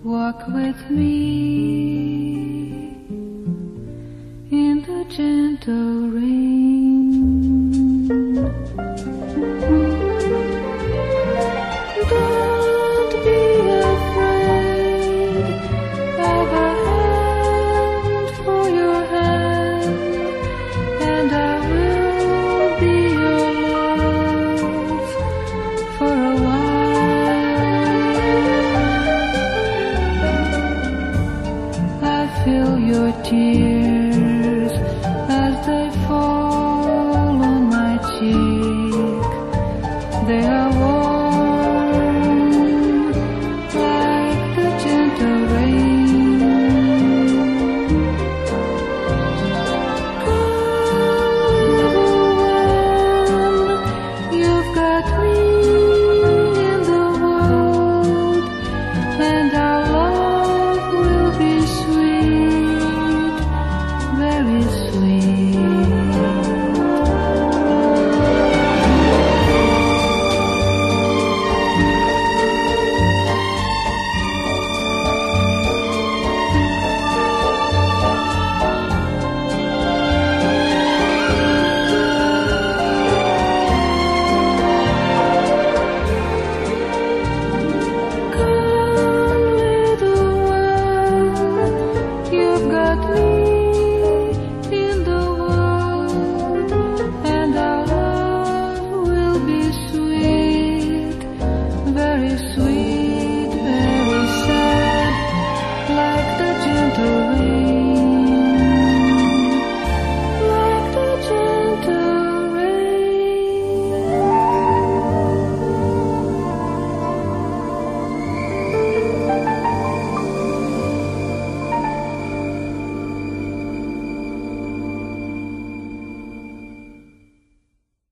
Walk with me in the gentle rain. Don't be afraid of a hand for your hand, and I will be your love for a while. I feel your tears